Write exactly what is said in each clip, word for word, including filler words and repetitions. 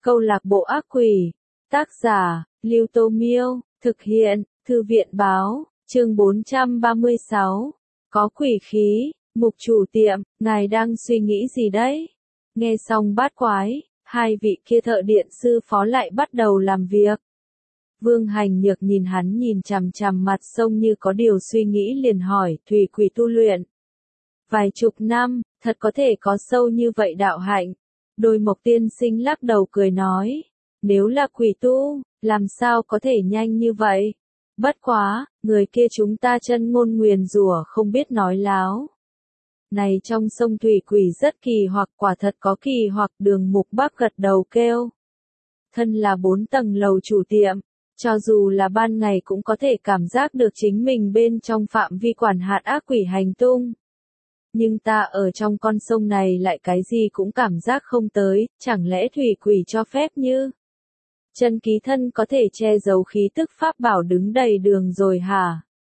Câu lạc bộ ác quỷ. Tác giả, Lưu Tô Miêu. Thực hiện, Thư viện Báo. Chương bốn trăm ba mươi sáu. Có quỷ khí. Mục chủ tiệm, ngài đang suy nghĩ gì đấy? Nghe xong bát quái, hai vị kia thợ điện sư phó lại bắt đầu làm việc. Vương Hành Nhược nhìn hắn nhìn chằm chằm mặt sông như có điều suy nghĩ liền hỏi, thủy quỷ tu luyện. Vài chục năm, thật có thể có sâu như vậy đạo hạnh. Đôi Mộc tiên sinh lắc đầu cười nói, nếu là quỷ tu, làm sao có thể nhanh như vậy? Bất quá, người kia chúng ta chân ngôn nguyền rủa không biết nói láo. Này trong sông thủy quỷ rất kỳ hoặc quả thật có kỳ hoặc Đường Mục Bắc gật đầu kêu. Thân là bốn tầng lầu chủ tiệm, cho dù là ban ngày cũng có thể cảm giác được chính mình bên trong phạm vi quản hạt ác quỷ hành tung. Nhưng ta ở trong con sông này lại cái gì cũng cảm giác không tới, chẳng lẽ thủy quỷ cho phép như chân ký thân có thể che giấu khí tức pháp bảo đứng đầy đường rồi hả?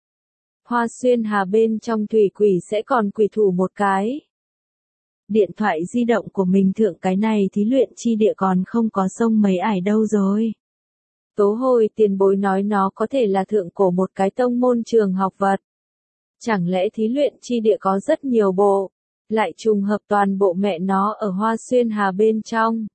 Hoa Xuyên Hà bên trong thủy quỷ sẽ còn quỷ thủ một cái. Điện thoại di động của mình thượng cái này thí luyện chi địa còn không có sông mấy ải đâu rồi. Tố Hồi tiền bối nói nó có thể là thượng cổ một cái tông môn trường học vật. Chẳng lẽ thí luyện chi địa có rất nhiều bộ, lại trùng hợp toàn bộ mẹ nó ở Hoa Xuyên Hà bên trong.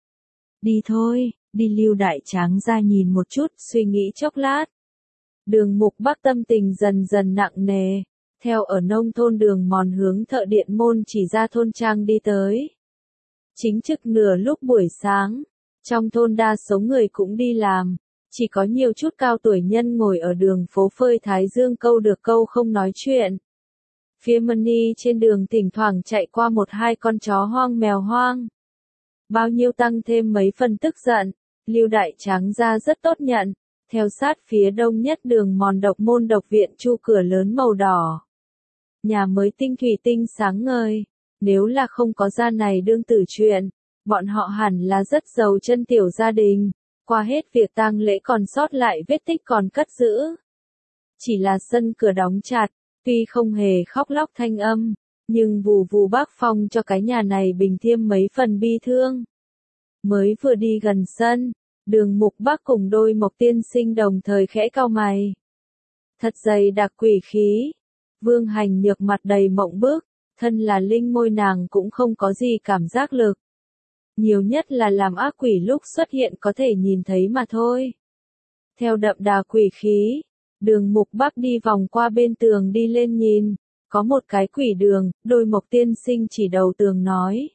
Đi thôi, đi Lưu Đại Tráng ra nhìn một chút, suy nghĩ chốc lát. Đường Mục Bắc tâm tình dần dần nặng nề, theo ở nông thôn đường mòn hướng thợ điện môn chỉ ra thôn trang đi tới. Chính trực nửa lúc buổi sáng, trong thôn đa số người cũng đi làm, chỉ có nhiều chút cao tuổi nhân ngồi ở đường phố phơi thái dương câu được câu không nói chuyện. Phía Mani trên đường thỉnh thoảng chạy qua một hai con chó hoang mèo hoang. Bao nhiêu tăng thêm mấy phần tức giận, Lưu Đại Tráng ra rất tốt nhận. Theo sát phía đông nhất đường mòn độc môn độc viện chu cửa lớn màu đỏ. Nhà mới tinh thủy tinh sáng ngời, nếu là không có gia này đương tử chuyện, bọn họ hẳn là rất giàu chân tiểu gia đình, qua hết việc tang lễ còn sót lại vết tích còn cất giữ. Chỉ là sân cửa đóng chặt, tuy không hề khóc lóc thanh âm, nhưng vù vù bác phong cho cái nhà này bình thêm mấy phần bi thương. Mới vừa đi gần sân, Đường Mục Bắc cùng đôi Mộc tiên sinh đồng thời khẽ cau mày. Thật dày đặc quỷ khí. Vương Hành Nhược mặt đầy mộng bức, thân là linh môi nàng cũng không có gì cảm giác lực. Nhiều nhất là làm ác quỷ lúc xuất hiện có thể nhìn thấy mà thôi. Theo đậm đà quỷ khí, Đường Mục Bắc đi vòng qua bên tường đi lên nhìn, có một cái quỷ đường, đôi Mộc tiên sinh chỉ đầu tường nói.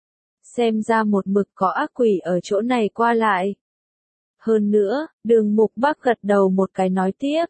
Xem ra một mực có ác quỷ ở chỗ này qua lại. Hơn nữa, Đường Mục Bắc gật đầu một cái nói tiếp.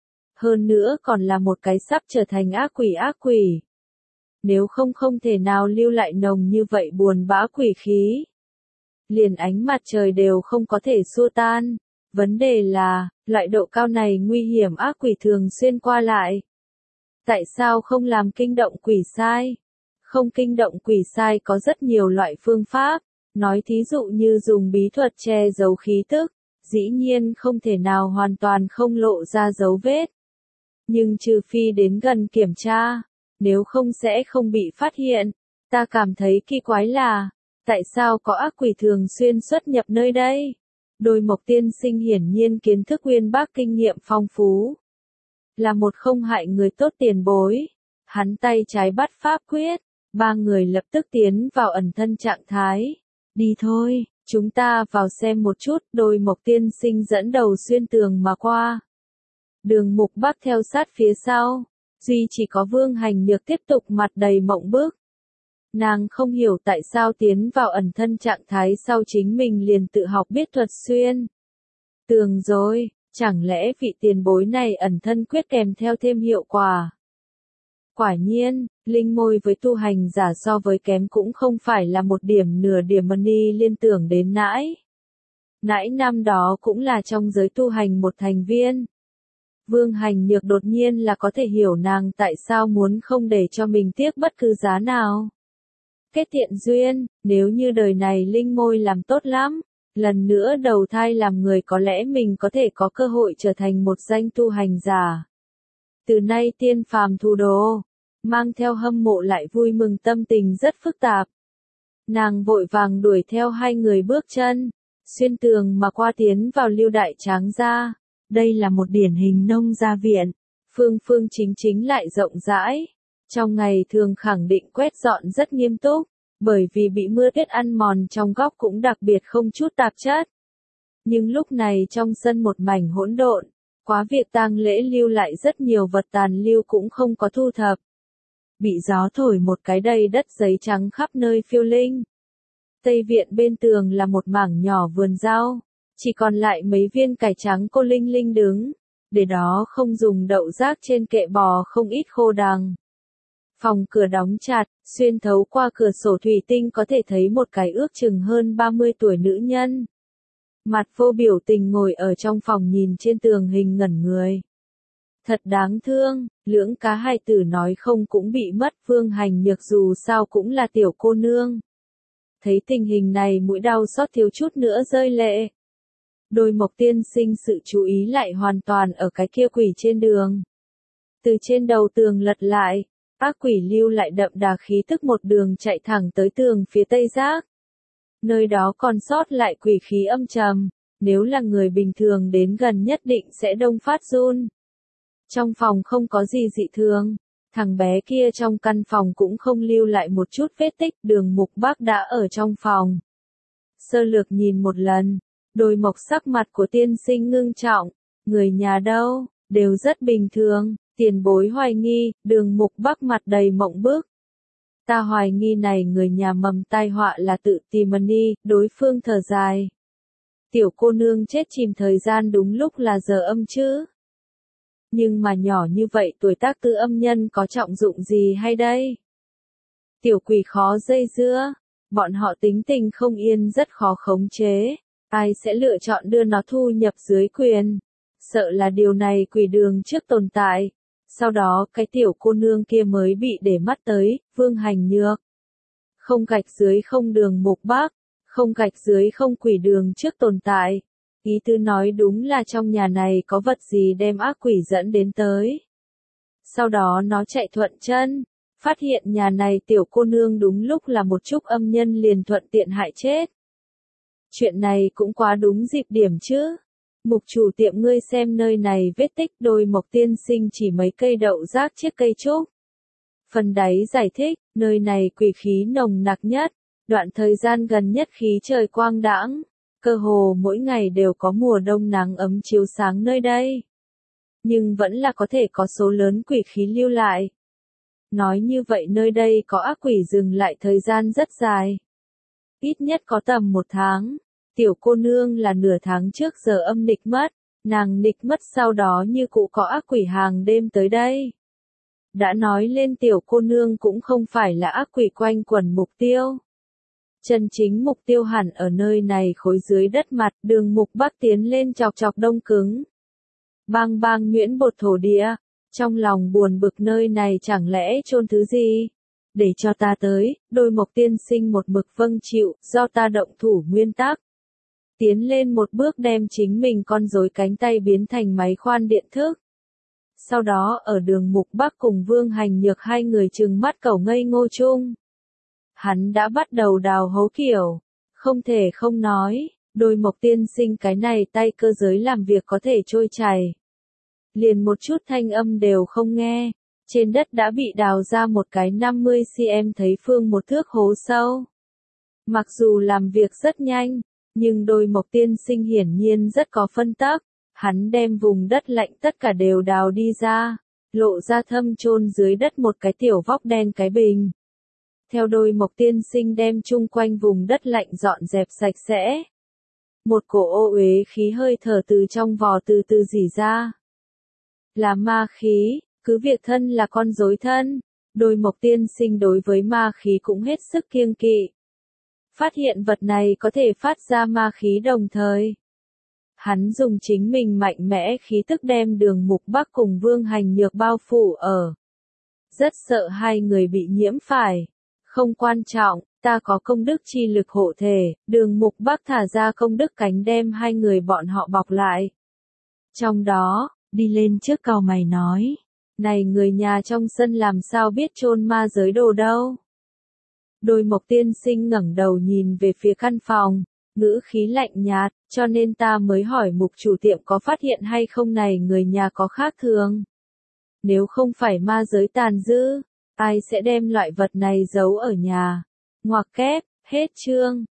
Hơn nữa còn là một cái sắp trở thành ác quỷ ác quỷ. Nếu không không thể nào lưu lại nồng như vậy buồn bã quỷ khí. Liền ánh mặt trời đều không có thể xua tan. Vấn đề là, loại độ cao này nguy hiểm ác quỷ thường xuyên qua lại. Tại sao không làm kinh động quỷ sai? Không kinh động quỷ sai có rất nhiều loại phương pháp. Nói thí dụ như dùng bí thuật che giấu khí tức. Dĩ nhiên không thể nào hoàn toàn không lộ ra dấu vết. Nhưng trừ phi đến gần kiểm tra, nếu không sẽ không bị phát hiện. Ta cảm thấy kỳ quái là, tại sao có ác quỷ thường xuyên xuất nhập nơi đây? Đôi Mộc tiên sinh hiển nhiên kiến thức uyên bác kinh nghiệm phong phú. Là một không hại người tốt tiền bối. Hắn tay trái bắt pháp quyết, ba người lập tức tiến vào ẩn thân trạng thái. Đi thôi. Chúng ta vào xem một chút, đôi Mộc tiên sinh dẫn đầu xuyên tường mà qua. Đường Mục Bắc theo sát phía sau, duy chỉ có Vương Hành Nhược tiếp tục mặt đầy mộng bức. Nàng không hiểu tại sao tiến vào ẩn thân trạng thái sau chính mình liền tự học biết thuật xuyên tường rồi, chẳng lẽ vị tiền bối này ẩn thân quyết kèm theo thêm hiệu quả. Quả nhiên, linh môi với tu hành giả so với kém cũng không phải là một điểm nửa điểm Mani liên tưởng đến nãi. Nãi năm đó cũng là trong giới tu hành một thành viên. Vương Hành Nhược đột nhiên là có thể hiểu nàng tại sao muốn không để cho mình tiếc bất cứ giá nào. Kết thiện duyên, nếu như đời này linh môi làm tốt lắm, lần nữa đầu thai làm người có lẽ mình có thể có cơ hội trở thành một danh tu hành giả. Từ nay tiên phàm thu đồ. Mang theo hâm mộ lại vui mừng tâm tình rất phức tạp. Nàng vội vàng đuổi theo hai người bước chân, xuyên tường mà qua tiến vào Lưu Đại Tráng gia. Đây là một điển hình nông gia viện, phương phương chính chính lại rộng rãi. Trong ngày thường khẳng định quét dọn rất nghiêm túc, bởi vì bị mưa tuyết ăn mòn trong góc cũng đặc biệt không chút tạp chất. Nhưng lúc này trong sân một mảnh hỗn độn, quá việc tang lễ lưu lại rất nhiều vật tàn lưu cũng không có thu thập. Bị gió thổi một cái đầy đất giấy trắng khắp nơi phiêu linh. Tây viện bên tường là một mảng nhỏ vườn rau, chỉ còn lại mấy viên cải trắng cô linh linh đứng, để đó không dùng đậu rác trên kệ bò không ít khô đằng. Phòng cửa đóng chặt, xuyên thấu qua cửa sổ thủy tinh có thể thấy một cái ước chừng hơn ba mươi tuổi nữ nhân. Mặt vô biểu tình ngồi ở trong phòng nhìn trên tường hình ngẩn người. Thật đáng thương, lưỡng cá hai tử nói không cũng bị mất. Vương Hành Nhược dù sao cũng là tiểu cô nương. Thấy tình hình này mũi đau xót thiếu chút nữa rơi lệ. Đôi Mộc tiên sinh sự chú ý lại hoàn toàn ở cái kia quỷ trên đường. Từ trên đầu tường lật lại, ác quỷ lưu lại đậm đà khí tức một đường chạy thẳng tới tường phía tây giác. Nơi đó còn sót lại quỷ khí âm trầm, nếu là người bình thường đến gần nhất định sẽ đông phát run. Trong phòng không có gì dị thường, thằng bé kia trong căn phòng cũng không lưu lại một chút vết tích. Đường Mục Bác đã ở trong phòng. Sơ lược nhìn một lần, đôi Mộc sắc mặt của tiên sinh ngưng trọng, người nhà đâu, đều rất bình thường. Tiền bối hoài nghi, Đường Mục Bác mặt đầy mộng bức. Ta hoài nghi này người nhà mầm tai họa là tự tìm đi. Đối phương thở dài. Tiểu cô nương chết chìm thời gian đúng lúc là giờ âm chứ. Nhưng mà nhỏ như vậy tuổi tác tư âm nhân có trọng dụng gì hay đây? Tiểu quỷ khó dây dưa, bọn họ tính tình không yên rất khó khống chế. Ai sẽ lựa chọn đưa nó thu nhập dưới quyền? Sợ là điều này quỷ đường trước tồn tại. Sau đó cái tiểu cô nương kia mới bị để mắt tới. Vương Hành Nhược. Không gạch dưới không Đường Mục Bác, không gạch dưới không quỷ đường trước tồn tại. Ý tứ nói đúng là trong nhà này có vật gì đem ác quỷ dẫn đến tới. Sau đó nó chạy thuận chân, phát hiện nhà này tiểu cô nương đúng lúc là một chút âm nhân liền thuận tiện hại chết. Chuyện này cũng quá đúng dịp điểm chứ. Mục chủ tiệm ngươi xem nơi này vết tích. Đôi Mộc tiên sinh chỉ mấy cây đậu rác chiếc cây trúc. Phần đáy giải thích, nơi này quỷ khí nồng nặc nhất, đoạn thời gian gần nhất khí trời quang đãng, cơ hồ mỗi ngày đều có mùa đông nắng ấm chiếu sáng nơi đây. Nhưng vẫn là có thể có số lớn quỷ khí lưu lại. Nói như vậy nơi đây có ác quỷ dừng lại thời gian rất dài. Ít nhất có tầm một tháng. Tiểu cô nương là nửa tháng trước giờ âm nịch mất, nàng nịch mất sau đó như cụ có ác quỷ hàng đêm tới đây. Đã nói lên tiểu cô nương cũng không phải là ác quỷ quanh quẩn mục tiêu. Chân chính mục tiêu hẳn ở nơi này khối dưới đất mặt. Đường Mục Bác tiến lên chọc chọc đông cứng. Bang bang nhuyễn bột thổ địa. Trong lòng buồn bực nơi này chẳng lẽ chôn thứ gì? Để cho ta tới. Đôi Mộc tiên sinh một mực vâng chịu, do ta động thủ nguyên tắc. Tiến lên một bước đem chính mình con rối cánh tay biến thành máy khoan điện thức. Sau đó ở Đường Mục Bác cùng Vương Hành Nhược hai người trừng mắt cẩu ngây ngô chung. Hắn đã bắt đầu đào hố kiểu. Không thể không nói, đôi Mộc tiên sinh cái này tay cơ giới làm việc có thể trôi chảy. Liền một chút thanh âm đều không nghe. Trên đất đã bị đào ra một cái năm mươi xăng-ti-mét thấy phương một thước hố sâu. Mặc dù làm việc rất nhanh, nhưng đôi Mộc tiên sinh hiển nhiên rất có phân tắc. Hắn đem vùng đất lạnh tất cả đều đào đi ra, lộ ra thâm chôn dưới đất một cái tiểu vóc đen cái bình. Theo đôi Mộc tiên sinh đem chung quanh vùng đất lạnh dọn dẹp sạch sẽ. Một cổ ô uế khí hơi thở từ trong vò từ từ rỉ ra. Là ma khí, cứ việc thân là con rối thân, đôi Mộc tiên sinh đối với ma khí cũng hết sức kiêng kỵ. Phát hiện vật này có thể phát ra ma khí đồng thời. Hắn dùng chính mình mạnh mẽ khí tức đem Đường Mục Bác cùng Vương Hành Nhược bao phủ ở. Rất sợ hai người bị nhiễm phải. Không quan trọng, ta có công đức chi lực hộ thể. Đường Mục Bác thả ra công đức cánh đem hai người bọn họ bọc lại. Trong đó, đi lên trước cau mày nói. Này người nhà trong sân làm sao biết chôn ma giới đồ đâu. Đôi Mộc tiên sinh ngẩng đầu nhìn về phía căn phòng. ngữ khí lạnh nhạt, cho nên ta mới hỏi mục chủ tiệm có phát hiện hay không này người nhà có khác thường. Nếu không phải ma giới tàn dư, ai sẽ đem loại vật này giấu ở nhà. Ngoặc kép, hết chương.